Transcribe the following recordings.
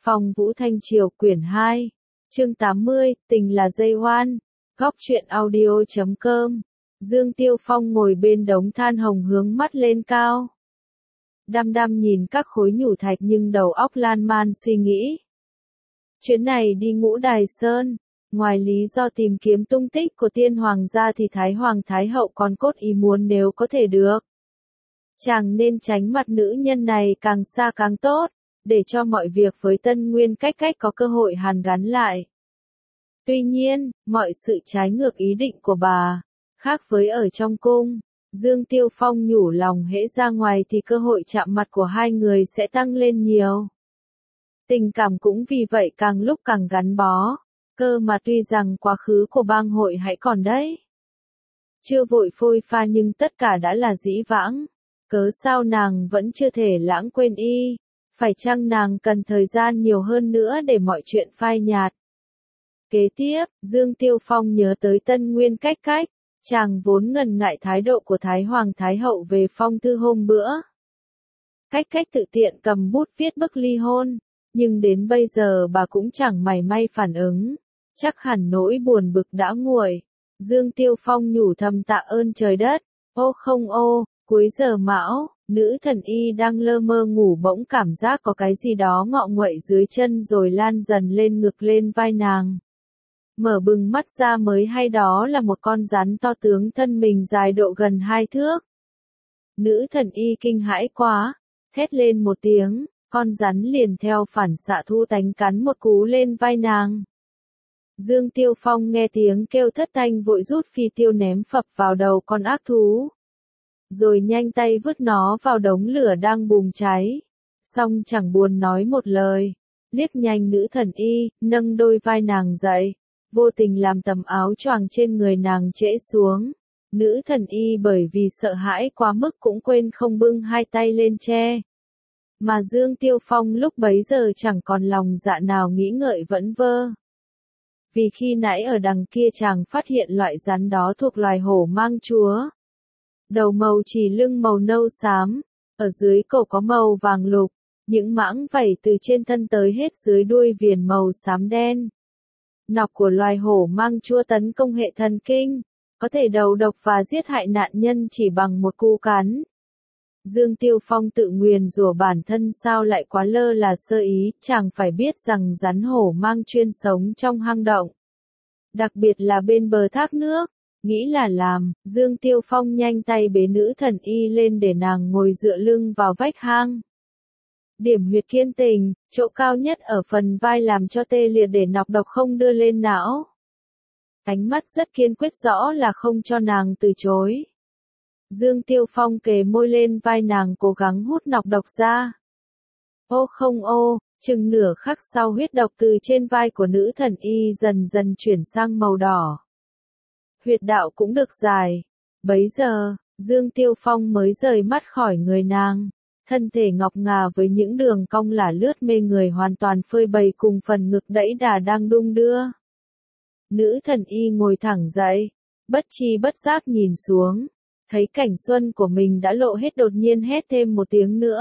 Phong Vũ Thanh Triều quyển 2, chương 80, tình là dây hoan, góc truyện audio.com. Dương Tiêu Phong ngồi bên đống than hồng hướng mắt lên cao. Đăm đăm nhìn các khối nhũ thạch nhưng đầu óc lan man suy nghĩ. Chuyến này đi Ngũ Đài Sơn, ngoài lý do tìm kiếm tung tích của tiên hoàng gia thì Thái Hoàng Thái Hậu còn cốt ý muốn nếu có thể được. Chàng nên tránh mặt nữ nhân này càng xa càng tốt, để cho mọi việc với Tân Nguyên Cách Cách có cơ hội hàn gắn lại. Tuy nhiên, mọi sự trái ngược ý định của bà, khác với ở trong cung, Dương Tiêu Phong nhủ lòng hễ ra ngoài thì cơ hội chạm mặt của hai người sẽ tăng lên nhiều. Tình cảm cũng vì vậy càng lúc càng gắn bó, cơ mà tuy rằng quá khứ của bang hội hãy còn đấy. Chưa vội phôi pha nhưng tất cả đã là dĩ vãng, cớ sao nàng vẫn chưa thể lãng quên y, phải chăng nàng cần thời gian nhiều hơn nữa để mọi chuyện phai nhạt. Kế tiếp, Dương Tiêu Phong nhớ tới Tân Nguyên Cách Cách, chàng vốn ngần ngại thái độ của Thái Hoàng Thái Hậu về phong thư hôm bữa. Cách Cách tự tiện cầm bút viết bức ly hôn, nhưng đến bây giờ bà cũng chẳng mảy may phản ứng, chắc hẳn nỗi buồn bực đã nguội. Dương Tiêu Phong nhủ thầm tạ ơn trời đất, ô không ô, cuối giờ mão, nữ thần y đang lơ mơ ngủ bỗng cảm giác có cái gì đó ngọ nguậy dưới chân rồi lan dần lên ngực lên vai nàng. Mở bừng mắt ra mới hay đó là một con rắn to tướng thân mình dài độ gần 2 thước. Nữ thần y kinh hãi quá, thét lên một tiếng, con rắn liền theo phản xạ thu tánh cắn một cú lên vai nàng. Dương Tiêu Phong nghe tiếng kêu thất thanh vội rút phi tiêu ném phập vào đầu con ác thú. Rồi nhanh tay vứt nó vào đống lửa đang bùng cháy. Xong chẳng buồn nói một lời, liếc nhanh nữ thần y, nâng đôi vai nàng dậy, vô tình làm tấm áo choàng trên người nàng trễ xuống. Nữ thần y bởi vì sợ hãi quá mức cũng quên không bưng hai tay lên che. Mà Dương Tiêu Phong lúc bấy giờ chẳng còn lòng dạ nào nghĩ ngợi vẫn vơ. Vì khi nãy ở đằng kia chàng phát hiện loại rắn đó thuộc loài hổ mang chúa. Đầu màu chỉ lưng màu nâu xám, ở dưới cổ có màu vàng lục, những mãng vảy từ trên thân tới hết dưới đuôi viền màu xám đen. Nọc của loài hổ mang chúa tấn công hệ thần kinh, có thể đầu độc và giết hại nạn nhân chỉ bằng một cú cắn. Dương Tiêu Phong tự nguyền rủa bản thân sao lại quá lơ là sơ ý, chàng phải biết rằng rắn hổ mang chuyên sống trong hang động. Đặc biệt là bên bờ thác nước, nghĩ là làm, Dương Tiêu Phong nhanh tay bế nữ thần y lên để nàng ngồi dựa lưng vào vách hang. Điểm huyệt kiên tình, chỗ cao nhất ở phần vai làm cho tê liệt để nọc độc không đưa lên não. Ánh mắt rất kiên quyết rõ là không cho nàng từ chối. Dương Tiêu Phong kề môi lên vai nàng cố gắng hút nọc độc ra. Ô không ô, chừng nửa khắc sau huyết độc từ trên vai của nữ thần y dần dần chuyển sang màu đỏ. Huyệt đạo cũng được giải. Bấy giờ, Dương Tiêu Phong mới rời mắt khỏi người nàng. Thân thể ngọc ngà với những đường cong lả lướt mê người hoàn toàn phơi bày cùng phần ngực đẫy đà đang đung đưa. Nữ thần y ngồi thẳng dậy, bất tri bất giác nhìn xuống. Thấy cảnh xuân của mình đã lộ hết đột nhiên hét thêm một tiếng nữa.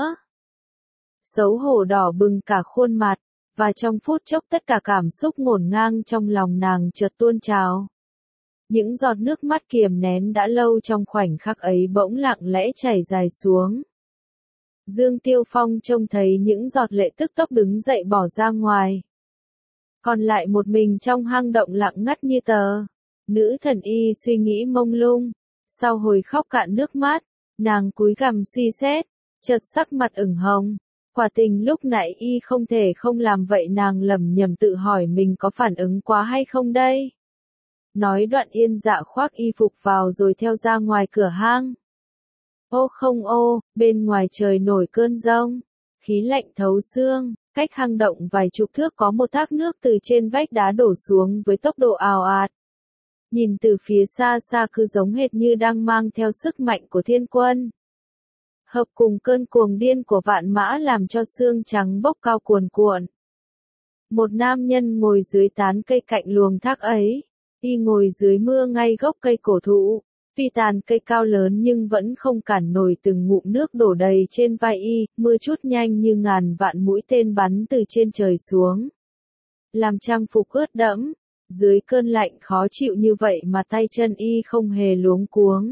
Xấu hổ đỏ bừng cả khuôn mặt, và trong phút chốc tất cả cảm xúc ngổn ngang trong lòng nàng chợt tuôn trào. Những giọt nước mắt kiềm nén đã lâu trong khoảnh khắc ấy bỗng lặng lẽ chảy dài xuống. Dương Tiêu Phong trông thấy những giọt lệ tức tốc đứng dậy bỏ ra ngoài. Còn lại một mình trong hang động lặng ngắt như tờ. Nữ thần y suy nghĩ mông lung. Sau hồi khóc cạn nước mắt, nàng cúi gằm suy xét, chợt sắc mặt ửng hồng. Quả tình lúc nãy y không thể không làm vậy, nàng lẩm nhẩm tự hỏi mình có phản ứng quá hay không đây. Nói đoạn yên dạ khoác y phục vào rồi theo ra ngoài cửa hang. Ô không ô, bên ngoài trời nổi cơn giông, khí lạnh thấu xương, cách hang động vài chục thước có một thác nước từ trên vách đá đổ xuống với tốc độ ào ạt. Nhìn từ phía xa xa cứ giống hệt như đang mang theo sức mạnh của thiên quân. Hợp cùng cơn cuồng điên của vạn mã làm cho xương trắng bốc cao cuồn cuộn. Một nam nhân ngồi dưới tán cây cạnh luồng thác ấy, y ngồi dưới mưa ngay gốc cây cổ thụ, Vì tàn cây cao lớn nhưng vẫn không cản nổi từng ngụm nước đổ đầy trên vai y, mưa chút nhanh như ngàn vạn mũi tên bắn từ trên trời xuống. Làm trang phục ướt đẫm, dưới cơn lạnh khó chịu như vậy mà tay chân y không hề luống cuống.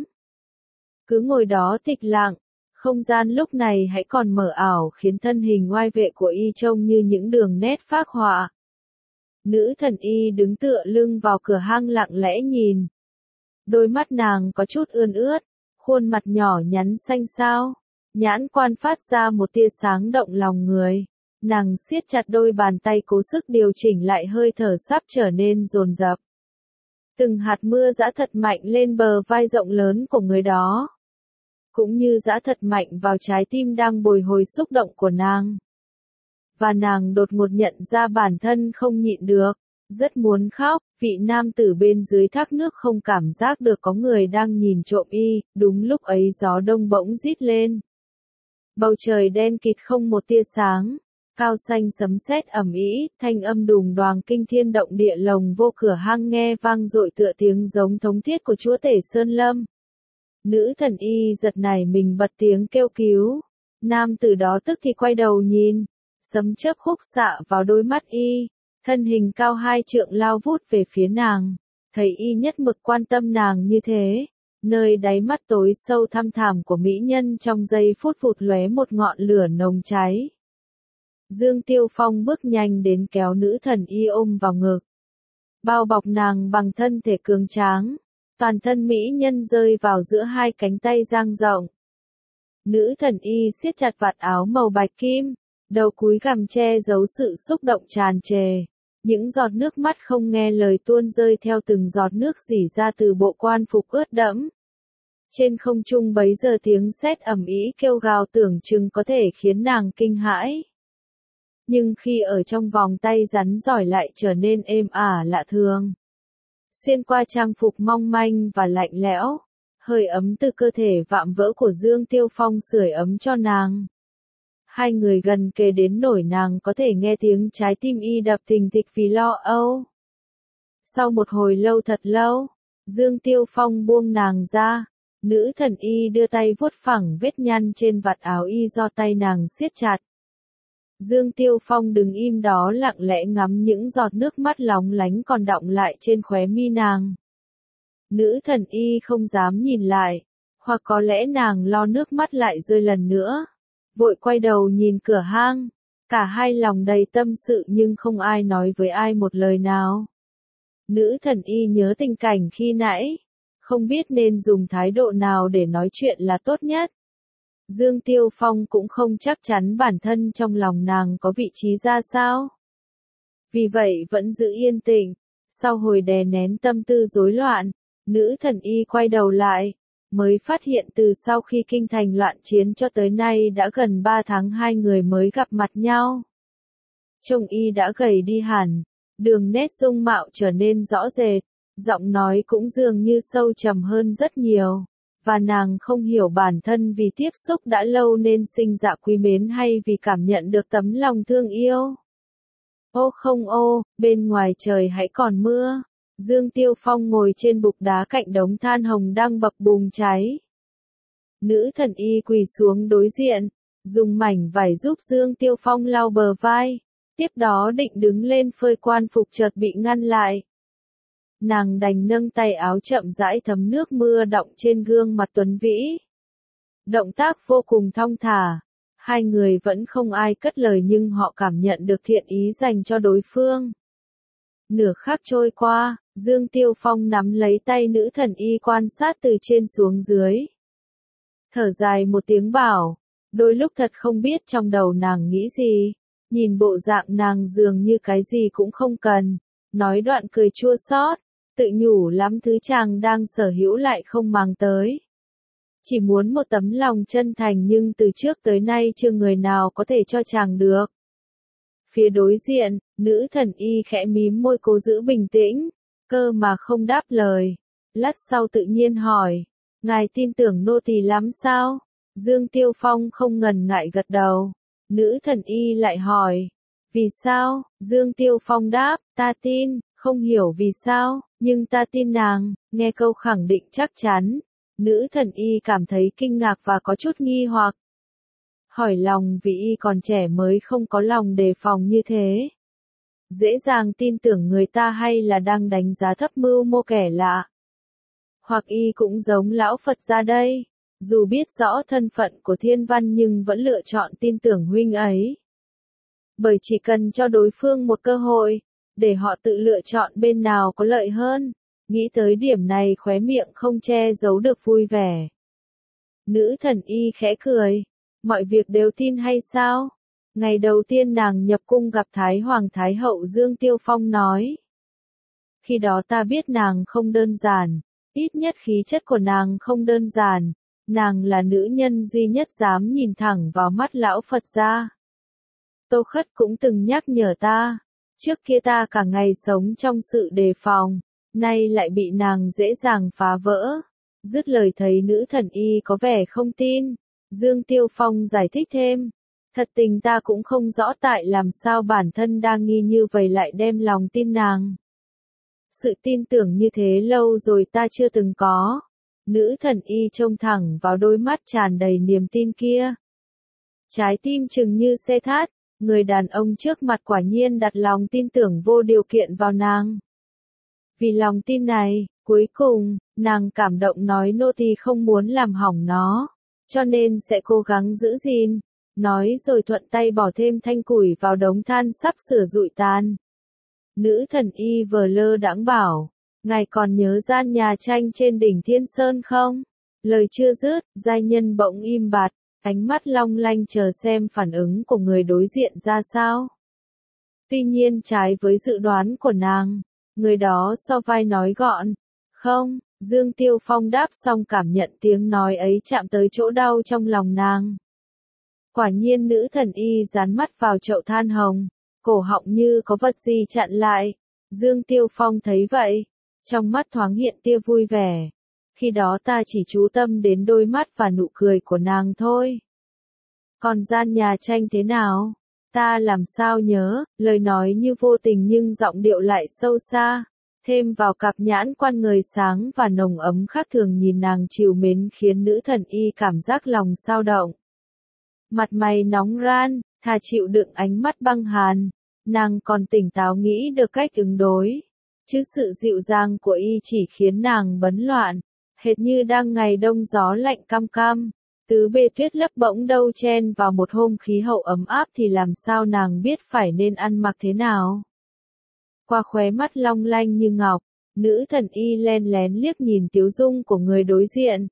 Cứ ngồi đó tịch lặng, không gian lúc này hãy còn mờ ảo khiến thân hình oai vệ của y trông như những đường nét phác họa. Nữ thần y đứng tựa lưng vào cửa hang lặng lẽ nhìn. Đôi mắt nàng có chút ươn ướt, khuôn mặt nhỏ nhắn xanh xao, nhãn quan phát ra một tia sáng động lòng người. Nàng siết chặt đôi bàn tay cố sức điều chỉnh lại hơi thở sắp trở nên dồn dập. Từng hạt mưa giã thật mạnh lên bờ vai rộng lớn của người đó. Cũng như giã thật mạnh vào trái tim đang bồi hồi xúc động của nàng. Và nàng đột ngột nhận ra bản thân không nhịn được, rất muốn khóc, vị nam tử bên dưới thác nước không cảm giác được có người đang nhìn trộm y, đúng lúc ấy gió đông bỗng rít lên. Bầu trời đen kịt không một tia sáng, cao xanh sấm sét ầm ĩ, thanh âm đùng đoàng kinh thiên động địa lồng vô cửa hang nghe vang dội tựa tiếng giống thống thiết của chúa tể Sơn Lâm. Nữ thần y giật nảy mình bật tiếng kêu cứu, nam tử đó tức thì quay đầu nhìn, sấm chớp khúc xạ vào đôi mắt y, thân hình cao 2 trượng lao vút về phía nàng, thấy y nhất mực quan tâm nàng như thế, nơi đáy mắt tối sâu thăm thẳm của mỹ nhân trong giây phút vụt lóe một ngọn lửa nồng cháy. Dương Tiêu Phong bước nhanh đến kéo nữ thần y ôm vào ngực, bao bọc nàng bằng thân thể cường tráng, toàn thân mỹ nhân rơi vào giữa hai cánh tay dang rộng. Nữ thần y siết chặt vạt áo màu bạch kim, đầu cúi gằm che giấu sự xúc động tràn trề. Những giọt nước mắt không nghe lời tuôn rơi theo từng giọt nước rỉ ra từ bộ quan phục ướt đẫm. Trên không trung bấy giờ tiếng sét ầm ĩ kêu gào tưởng chừng có thể khiến nàng kinh hãi. Nhưng khi ở trong vòng tay rắn giỏi lại trở nên êm ả lạ thường. Xuyên qua trang phục mong manh và lạnh lẽo, hơi ấm từ cơ thể vạm vỡ của Dương Tiêu Phong sưởi ấm cho nàng. Hai người gần kề đến nỗi nàng có thể nghe tiếng trái tim y đập thình thịch vì lo âu. Sau một hồi lâu thật lâu, Dương Tiêu Phong buông nàng ra, nữ thần y đưa tay vuốt phẳng vết nhăn trên vạt áo y do tay nàng siết chặt. Dương Tiêu Phong đứng im đó lặng lẽ ngắm những giọt nước mắt lóng lánh còn đọng lại trên khóe mi nàng. Nữ thần y không dám nhìn lại, hoặc có lẽ nàng lo nước mắt lại rơi lần nữa. Vội quay đầu nhìn cửa hang, cả hai lòng đầy tâm sự nhưng không ai nói với ai một lời nào. Nữ thần y nhớ tình cảnh khi nãy, không biết nên dùng thái độ nào để nói chuyện là tốt nhất. Dương Tiêu Phong cũng không chắc chắn bản thân trong lòng nàng có vị trí ra sao. Vì vậy vẫn giữ yên tĩnh, sau hồi đè nén tâm tư rối loạn, nữ thần y quay đầu lại, mới phát hiện từ sau khi kinh thành loạn chiến cho tới nay đã gần 3 tháng hai người mới gặp mặt nhau. Trông y đã gầy đi hẳn, đường nét dung mạo trở nên rõ rệt, giọng nói cũng dường như sâu trầm hơn rất nhiều, và nàng không hiểu bản thân vì tiếp xúc đã lâu nên sinh dạ quý mến hay vì cảm nhận được tấm lòng thương yêu. Ô không ô, bên ngoài trời hãy còn mưa. Dương Tiêu Phong ngồi trên bục đá cạnh đống than hồng đang bập bùng cháy. Nữ thần y quỳ xuống đối diện, dùng mảnh vải giúp Dương Tiêu Phong lau bờ vai, tiếp đó định đứng lên phơi quan phục chợt bị ngăn lại. Nàng đành nâng tay áo chậm rãi thấm nước mưa đọng trên gương mặt tuấn vĩ. Động tác vô cùng thong thả, hai người vẫn không ai cất lời nhưng họ cảm nhận được thiện ý dành cho đối phương. Nửa khắc trôi qua, Dương Tiêu Phong nắm lấy tay nữ thần y quan sát từ trên xuống dưới. Thở dài một tiếng bảo, đôi lúc thật không biết trong đầu nàng nghĩ gì, nhìn bộ dạng nàng dường như cái gì cũng không cần, nói đoạn cười chua xót, tự nhủ lắm thứ chàng đang sở hữu lại không màng tới. Chỉ muốn một tấm lòng chân thành nhưng từ trước tới nay chưa người nào có thể cho chàng được. Phía đối diện, nữ thần y khẽ mím môi cố giữ bình tĩnh, cơ mà không đáp lời. Lát sau tự nhiên hỏi, ngài tin tưởng nô tỳ lắm sao? Dương Tiêu Phong không ngần ngại gật đầu. Nữ thần y lại hỏi, vì sao? Dương Tiêu Phong đáp, ta tin, không hiểu vì sao, nhưng ta tin nàng. Nghe câu khẳng định chắc chắn, Nữ thần y cảm thấy kinh ngạc và có chút nghi hoặc. Hỏi lòng vì y còn trẻ mới không có lòng đề phòng như thế. Dễ dàng tin tưởng người ta hay là đang đánh giá thấp mưu mô kẻ lạ. Hoặc y cũng giống lão Phật gia đây, dù biết rõ thân phận của thiên văn nhưng vẫn lựa chọn tin tưởng huynh ấy. Bởi chỉ cần cho đối phương một cơ hội, để họ tự lựa chọn bên nào có lợi hơn. Nghĩ tới điểm này khóe miệng không che giấu được vui vẻ. Nữ thần y khẽ cười. Mọi việc đều tin hay sao? Ngày đầu tiên nàng nhập cung gặp Thái Hoàng Thái Hậu Dương Tiêu Phong nói. Khi đó ta biết nàng không đơn giản, ít nhất khí chất của nàng không đơn giản, nàng là nữ nhân duy nhất dám nhìn thẳng vào mắt lão Phật gia. Tô Khất cũng từng nhắc nhở ta, trước kia ta cả ngày sống trong sự đề phòng, nay lại bị nàng dễ dàng phá vỡ. Dứt lời thấy nữ thần y có vẻ không tin, Dương Tiêu Phong giải thích thêm. Thật tình ta cũng không rõ tại làm sao bản thân đang nghi như vậy lại đem lòng tin nàng. Sự tin tưởng như thế lâu rồi ta chưa từng có. Nữ thần y trông thẳng vào đôi mắt tràn đầy niềm tin kia. Trái tim chừng như xe thát, người đàn ông trước mặt quả nhiên đặt lòng tin tưởng vô điều kiện vào nàng. Vì lòng tin này, cuối cùng, nàng cảm động nói nô tỳ không muốn làm hỏng nó, cho nên sẽ cố gắng giữ gìn. Nói rồi thuận tay bỏ thêm thanh củi vào đống than sắp sửa rụi tan. Nữ thần y vờ lơ đãng bảo, ngài còn nhớ gian nhà tranh trên đỉnh Thiên Sơn không? Lời chưa dứt, giai nhân bỗng im bặt, ánh mắt long lanh chờ xem phản ứng của người đối diện ra sao. Tuy nhiên trái với dự đoán của nàng, người đó so vai nói gọn, không, Dương Tiêu Phong đáp xong cảm nhận tiếng nói ấy chạm tới chỗ đau trong lòng nàng. Quả nhiên nữ thần y dán mắt vào chậu than hồng, cổ họng như có vật gì chặn lại. Dương Tiêu Phong thấy vậy, trong mắt thoáng hiện tia vui vẻ. Khi đó ta chỉ chú tâm đến đôi mắt và nụ cười của nàng thôi. Còn gian nhà tranh thế nào? Ta làm sao nhớ, lời nói như vô tình nhưng giọng điệu lại sâu xa. Thêm vào cặp nhãn quan người sáng và nồng ấm khác thường nhìn nàng trìu mến khiến nữ thần y cảm giác lòng xao động. Mặt mày nóng ran, thà chịu đựng ánh mắt băng hàn, nàng còn tỉnh táo nghĩ được cách ứng đối. Chứ sự dịu dàng của y chỉ khiến nàng bấn loạn, hệt như đang ngày đông gió lạnh căm căm. Tứ bề tuyết lấp bỗng đâu chen vào một hôm khí hậu ấm áp thì làm sao nàng biết phải nên ăn mặc thế nào. Qua khóe mắt long lanh như ngọc, nữ thần y len lén liếc nhìn tiếu dung của người đối diện.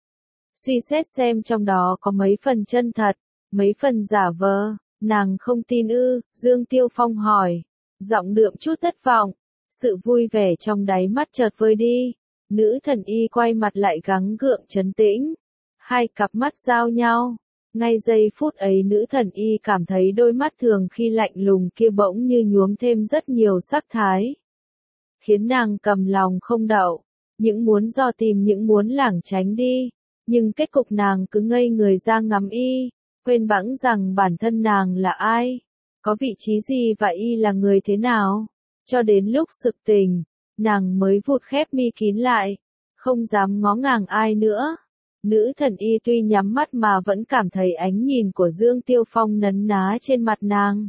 Suy xét xem trong đó có mấy phần chân thật, mấy phần giả vờ, nàng không tin ư, Dương Tiêu Phong hỏi, giọng đượm chút thất vọng, sự vui vẻ trong đáy mắt chợt vơi đi, nữ thần y quay mặt lại gắng gượng trấn tĩnh, hai cặp mắt giao nhau, ngay giây phút ấy nữ thần y cảm thấy đôi mắt thường khi lạnh lùng kia bỗng như nhuốm thêm rất nhiều sắc thái, khiến nàng cầm lòng không đậu, những muốn dò tìm những muốn lảng tránh đi, nhưng kết cục nàng cứ ngây người ra ngắm y. Quên bẵng rằng bản thân nàng là ai, có vị trí gì và y là người thế nào. Cho đến lúc sực tỉnh, nàng mới vụt khép mi kín lại, không dám ngó ngàng ai nữa. Nữ thần y tuy nhắm mắt mà vẫn cảm thấy ánh nhìn của Dương Tiêu Phong nấn ná trên mặt nàng.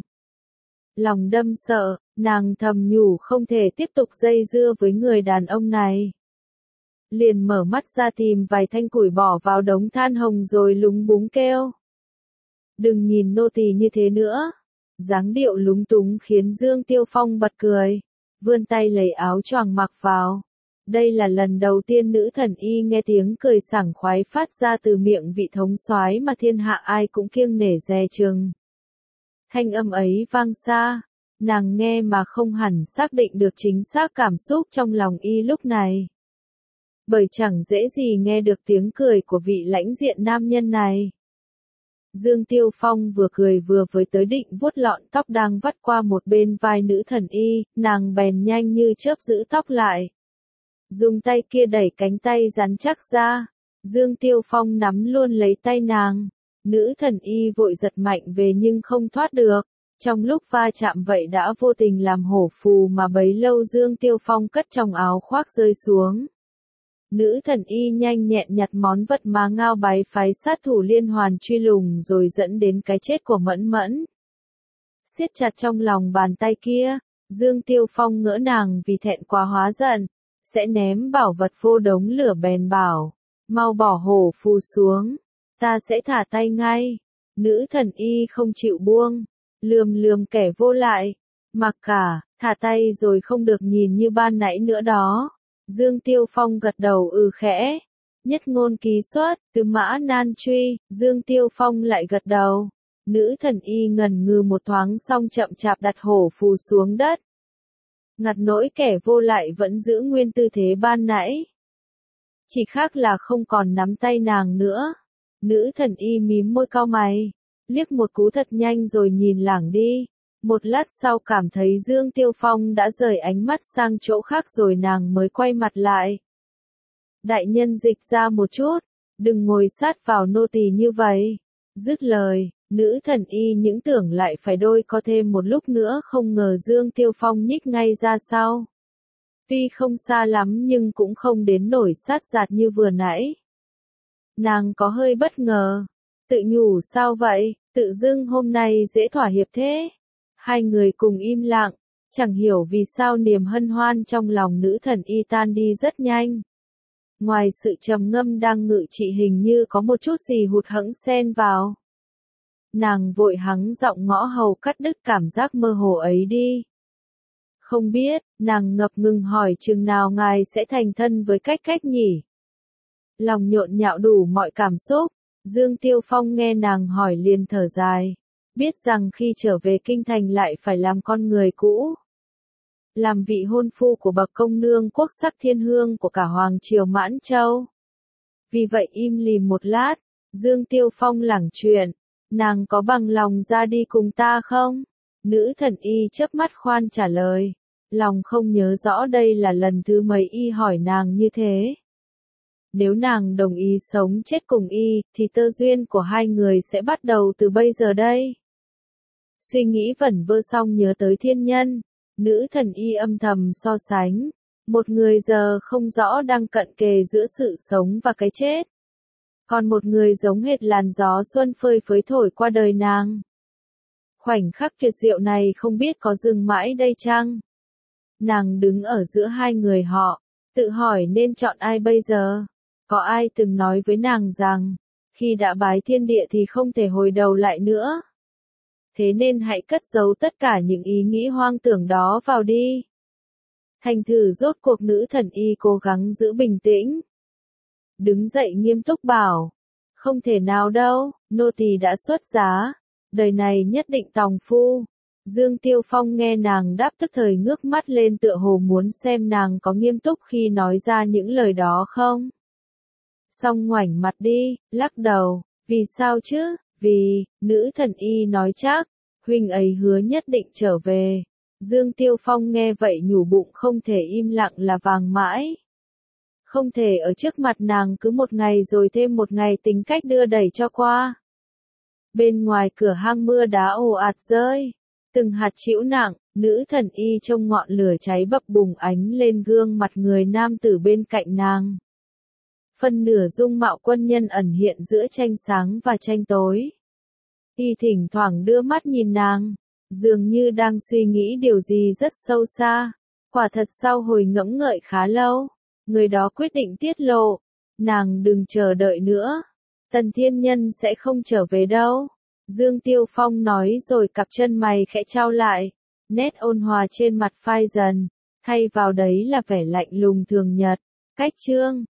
Lòng đâm sợ, nàng thầm nhủ không thể tiếp tục dây dưa với người đàn ông này. Liền mở mắt ra tìm vài thanh củi bỏ vào đống than hồng rồi lúng búng kêu. Đừng nhìn nô tỳ như thế nữa. Dáng điệu lúng túng khiến Dương Tiêu Phong bật cười, vươn tay lấy áo choàng mặc vào. Đây là lần đầu tiên nữ thần y nghe tiếng cười sảng khoái phát ra từ miệng vị thống soái mà thiên hạ ai cũng kiêng nể dè chừng. Thanh âm ấy vang xa, nàng nghe mà không hẳn xác định được chính xác cảm xúc trong lòng y lúc này. Bởi chẳng dễ gì nghe được tiếng cười của vị lãnh diện nam nhân này. Dương Tiêu Phong vừa cười vừa với tới định vuốt lọn tóc đang vắt qua một bên vai nữ thần y, nàng bèn nhanh như chớp giữ tóc lại. Dùng tay kia đẩy cánh tay rắn chắc ra, Dương Tiêu Phong nắm luôn lấy tay nàng. Nữ thần y vội giật mạnh về nhưng không thoát được. Trong lúc va chạm vậy đã vô tình làm hổ phù mà bấy lâu Dương Tiêu Phong cất trong áo khoác rơi xuống. Nữ thần y nhanh nhẹn nhặt món vật mà Ngao Bái phái sát thủ liên hoàn truy lùng rồi dẫn đến cái chết của Mẫn Mẫn. Siết chặt trong lòng bàn tay kia, Dương Tiêu Phong ngỡ nàng vì thẹn quá hóa giận, sẽ ném bảo vật vô đống lửa bèn bảo, mau bỏ hổ phù xuống, ta sẽ thả tay ngay. Nữ thần y không chịu buông, lườm lườm kẻ vô lại, mặc cả, thả tay rồi không được nhìn như ban nãy nữa đó. Dương Tiêu Phong gật đầu khẽ, nhất ngôn ký xuất, từ mã nan truy, Dương Tiêu Phong lại gật đầu. Nữ thần y ngần ngừ một thoáng xong chậm chạp đặt hổ phù xuống đất. Ngặt nỗi kẻ vô lại vẫn giữ nguyên tư thế ban nãy. Chỉ khác là không còn nắm tay nàng nữa. Nữ thần y mím môi cau mày, liếc một cú thật nhanh rồi nhìn lảng đi. Một lát sau cảm thấy Dương Tiêu Phong đã rời ánh mắt sang chỗ khác rồi nàng mới quay mặt lại. Đại nhân dịch ra một chút, đừng ngồi sát vào nô tỳ như vậy. Dứt lời, nữ thần y những tưởng lại phải đôi co thêm một lúc nữa, không ngờ Dương Tiêu Phong nhích ngay ra sau. Tuy không xa lắm nhưng cũng không đến nổi sát giạt như vừa nãy. Nàng có hơi bất ngờ, tự nhủ sao vậy, tự dưng hôm nay dễ thỏa hiệp thế. Hai người cùng im lặng, chẳng hiểu vì sao niềm hân hoan trong lòng nữ thần y tan đi rất nhanh. Ngoài sự trầm ngâm đang ngự trị hình như có một chút gì hụt hẫng xen vào. Nàng vội hắng giọng ngõ hầu cắt đứt cảm giác mơ hồ ấy đi. Không biết, nàng ngập ngừng hỏi chừng nào ngài sẽ thành thân với cách cách nhỉ? Lòng nhộn nhạo đủ mọi cảm xúc, Dương Tiêu Phong nghe nàng hỏi liền thở dài. Biết rằng khi trở về kinh thành lại phải làm con người cũ. Làm vị hôn phu của bậc công nương quốc sắc thiên hương của cả Hoàng Triều Mãn Châu. Vì vậy im lìm một lát, Dương Tiêu Phong lảng chuyện, nàng có bằng lòng ra đi cùng ta không? Nữ thần y chớp mắt khoan trả lời, lòng không nhớ rõ đây là lần thứ mấy y hỏi nàng như thế. Nếu nàng đồng ý sống chết cùng y, thì tơ duyên của hai người sẽ bắt đầu từ bây giờ đây. Suy nghĩ vẩn vơ xong nhớ tới thiên nhân, nữ thần y âm thầm so sánh, một người giờ không rõ đang cận kề giữa sự sống và cái chết. Còn một người giống hệt làn gió xuân phơi phới thổi qua đời nàng. Khoảnh khắc tuyệt diệu này không biết có dừng mãi đây chăng? Nàng đứng ở giữa hai người họ, tự hỏi nên chọn ai bây giờ? Có ai từng nói với nàng rằng, khi đã bái thiên địa thì không thể hồi đầu lại nữa. Thế nên hãy cất giấu tất cả những ý nghĩ hoang tưởng đó vào đi. Thành thử rốt cuộc nữ thần y cố gắng giữ bình tĩnh. Đứng dậy nghiêm túc bảo, không thể nào đâu, nô tỳ đã xuất giá, đời này nhất định tòng phu. Dương Tiêu Phong nghe nàng đáp tức thời ngước mắt lên tựa hồ muốn xem nàng có nghiêm túc khi nói ra những lời đó không. Xong ngoảnh mặt đi, lắc đầu, vì sao chứ, vì, nữ thần y nói chắc, huynh ấy hứa nhất định trở về. Dương Tiêu Phong nghe vậy nhủ bụng không thể im lặng là vàng mãi. Không thể ở trước mặt nàng cứ một ngày rồi thêm một ngày tính cách đưa đẩy cho qua. Bên ngoài cửa hang mưa đá ồ ạt rơi, từng hạt trĩu nặng, nữ thần y trông ngọn lửa cháy bập bùng ánh lên gương mặt người nam tử bên cạnh nàng. Phân nửa dung mạo quân nhân ẩn hiện giữa tranh sáng và tranh tối. Y thỉnh thoảng đưa mắt nhìn nàng, dường như đang suy nghĩ điều gì rất sâu xa. Quả thật sau hồi ngẫm ngợi khá lâu, người đó quyết định tiết lộ, nàng đừng chờ đợi nữa, Tần Thiên Nhân sẽ không trở về đâu. Dương Tiêu Phong nói rồi cặp chân mày khẽ chau lại, nét ôn hòa trên mặt phai dần, thay vào đấy là vẻ lạnh lùng thường nhật. Cách chương